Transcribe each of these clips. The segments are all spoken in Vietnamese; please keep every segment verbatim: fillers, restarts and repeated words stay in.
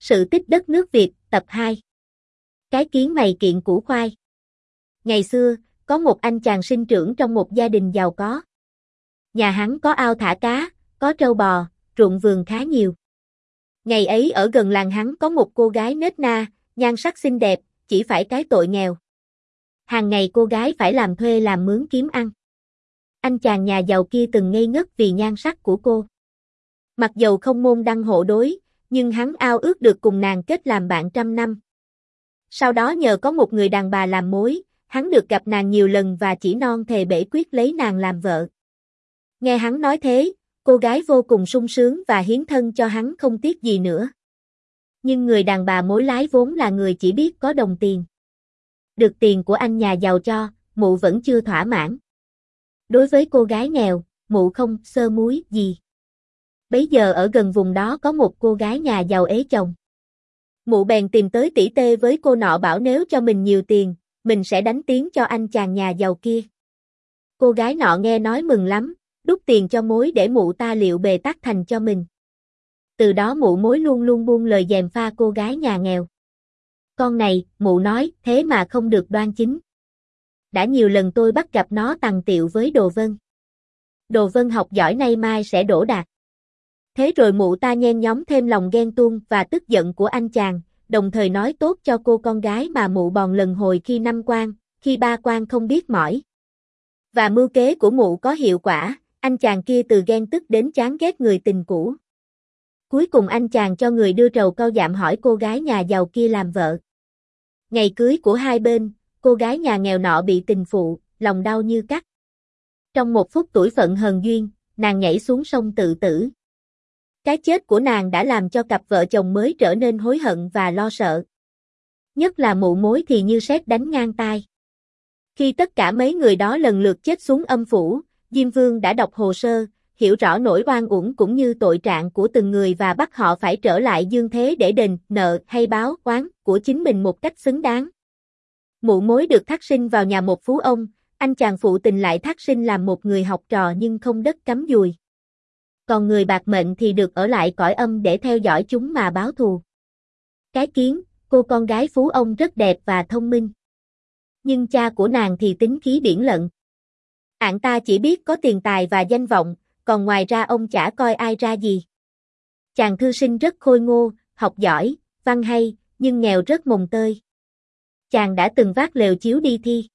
Sự tích đất nước Việt, tập hai. Cái kiến mày kiện củ khoai. Ngày xưa, có một anh chàng sinh trưởng trong một gia đình giàu có. Nhà hắn có ao thả cá, có trâu bò, ruộng vườn khá nhiều. Ngày ấy ở gần làng hắn có một cô gái nết na, nhan sắc xinh đẹp, chỉ phải cái tội nghèo. Hàng ngày cô gái phải làm thuê làm mướn kiếm ăn. Anh chàng nhà giàu kia từng ngây ngất vì nhan sắc của cô. Mặc dầu không môn đăng hộ đối, nhưng hắn ao ước được cùng nàng kết làm bạn trăm năm. Sau đó nhờ có một người đàn bà làm mối, hắn được gặp nàng nhiều lần và chỉ non thề bể quyết lấy nàng làm vợ. Nghe hắn nói thế, cô gái vô cùng sung sướng và hiến thân cho hắn không tiếc gì nữa. Nhưng người đàn bà mối lái vốn là người chỉ biết có đồng tiền. Được tiền của anh nhà giàu cho, mụ vẫn chưa thỏa mãn. Đối với cô gái nghèo, mụ không sơ múi gì. Bấy giờ ở gần vùng đó có một cô gái nhà giàu ế chồng. Mụ bèn tìm tới tỉ tê với cô nọ bảo nếu cho mình nhiều tiền, mình sẽ đánh tiếng cho anh chàng nhà giàu kia. Cô gái nọ nghe nói mừng lắm, đút tiền cho mối để mụ ta liệu bề tắc thành cho mình. Từ đó mụ mối luôn luôn buông lời gièm pha cô gái nhà nghèo. Con này, mụ nói, thế mà không được đoan chính. Đã nhiều lần tôi bắt gặp nó tằng tiệu với Đồ Vân. Đồ Vân học giỏi nay mai sẽ đỗ đạt. Thế rồi mụ ta nhen nhóm thêm lòng ghen tuông và tức giận của anh chàng, đồng thời nói tốt cho cô con gái mà mụ bòn lần hồi khi năm quan, khi ba quan không biết mỏi. Và mưu kế của mụ có hiệu quả, anh chàng kia từ ghen tức đến chán ghét người tình cũ. Cuối cùng anh chàng cho người đưa trầu cau dạm hỏi cô gái nhà giàu kia làm vợ. Ngày cưới của hai bên, cô gái nhà nghèo nọ bị tình phụ, lòng đau như cắt. Trong một phút tủi phận hờn duyên, nàng nhảy xuống sông tự tử. Cái chết của nàng đã làm cho cặp vợ chồng mới trở nên hối hận và lo sợ. Nhất là mụ mối thì như sét đánh ngang tai. Khi tất cả mấy người đó lần lượt chết xuống âm phủ, Diêm Vương đã đọc hồ sơ, hiểu rõ nỗi oan uổng cũng như tội trạng của từng người và bắt họ phải trở lại dương thế để đền nợ hay báo oán của chính mình một cách xứng đáng. Mụ mối được thác sinh vào nhà một phú ông, anh chàng phụ tình lại thác sinh làm một người học trò nhưng không đất cắm dùi. Còn người bạc mệnh thì được ở lại cõi âm để theo dõi chúng mà báo thù. Cái kiến, cô con gái phú ông rất đẹp và thông minh. Nhưng cha của nàng thì tính khí biển lận. Ạng ta chỉ biết có tiền tài và danh vọng, còn ngoài ra ông chả coi ai ra gì. Chàng thư sinh rất khôi ngô, học giỏi, văn hay, nhưng nghèo rất mồng tơi. Chàng đã từng vác lều chiếu đi thi.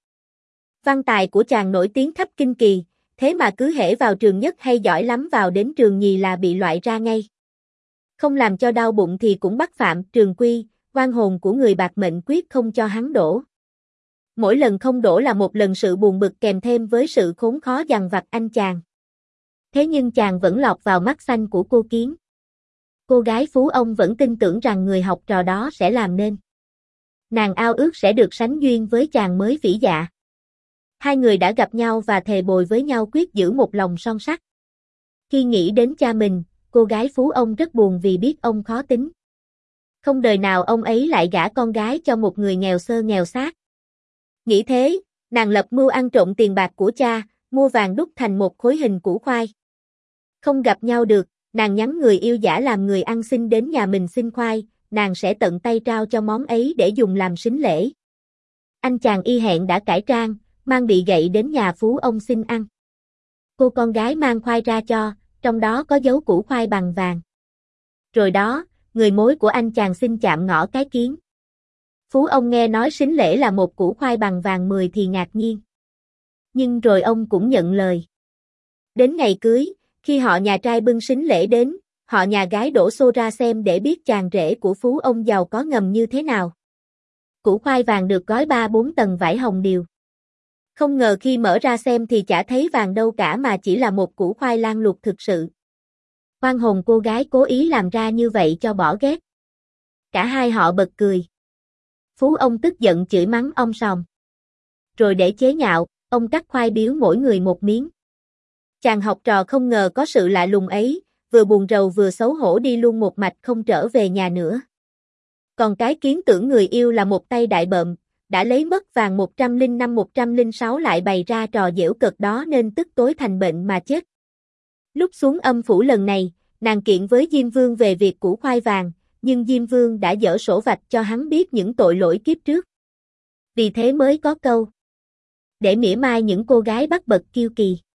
Văn tài của chàng nổi tiếng khắp kinh kỳ, thế mà cứ hễ vào trường nhất hay giỏi lắm vào đến trường nhì là bị loại ra ngay. Không làm cho đau bụng thì cũng bắt phạm trường quy, oan hồn của người bạc mệnh quyết không cho hắn đổ. Mỗi lần không đổ là một lần sự buồn bực kèm thêm với sự khốn khó dằn vặt anh chàng. Thế nhưng chàng vẫn lọt vào mắt xanh của cô kiến. Cô gái phú ông vẫn tin tưởng rằng người học trò đó sẽ làm nên. Nàng ao ước sẽ được sánh duyên với chàng mới vĩ dạ. Hai người đã gặp nhau và thề bồi với nhau quyết giữ một lòng son sắt. Khi nghĩ đến cha mình, cô gái phú ông rất buồn vì biết ông khó tính. Không đời nào ông ấy lại gả con gái cho một người nghèo sơ nghèo xác. Nghĩ thế, nàng lập mưu ăn trộm tiền bạc của cha, mua vàng đúc thành một khối hình củ khoai. Không gặp nhau được, nàng nhắn người yêu giả làm người ăn xin đến nhà mình xin khoai, nàng sẽ tận tay trao cho món ấy để dùng làm sính lễ. Anh chàng y hẹn đã cải trang, mang bị gậy đến nhà phú ông xin ăn. Cô con gái mang khoai ra cho, trong đó có dấu củ khoai bằng vàng. Rồi đó, người mối của anh chàng xin chạm ngõ cái kiến. Phú ông nghe nói sính lễ là một củ khoai bằng vàng mười thì ngạc nhiên. Nhưng rồi ông cũng nhận lời. Đến ngày cưới, khi họ nhà trai bưng sính lễ đến, họ nhà gái đổ xô ra xem để biết chàng rể của phú ông giàu có ngầm như thế nào. Củ khoai vàng được gói ba bốn tầng vải hồng điều. Không ngờ khi mở ra xem thì chả thấy vàng đâu cả mà chỉ là một củ khoai lang luộc thực sự. Oan hồn cô gái cố ý làm ra như vậy cho bỏ ghét. Cả hai họ bật cười. Phú ông tức giận chửi mắng om sòm. Rồi để chế nhạo, ông cắt khoai biếu mỗi người một miếng. Chàng học trò không ngờ có sự lạ lùng ấy, vừa buồn rầu vừa xấu hổ đi luôn một mạch không trở về nhà nữa. Còn cái kiến tưởng người yêu là một tay đại bợm, đã lấy mất vàng một trăm lẻ năm một trăm lẻ sáu lại bày ra trò giễu cợt đó nên tức tối thành bệnh mà chết. Lúc xuống âm phủ lần này, nàng kiện với Diêm Vương về việc củ khoai vàng, nhưng Diêm Vương đã dở sổ vạch cho hắn biết những tội lỗi kiếp trước. Vì thế mới có câu để mỉa mai những cô gái bắt bật kiêu kỳ.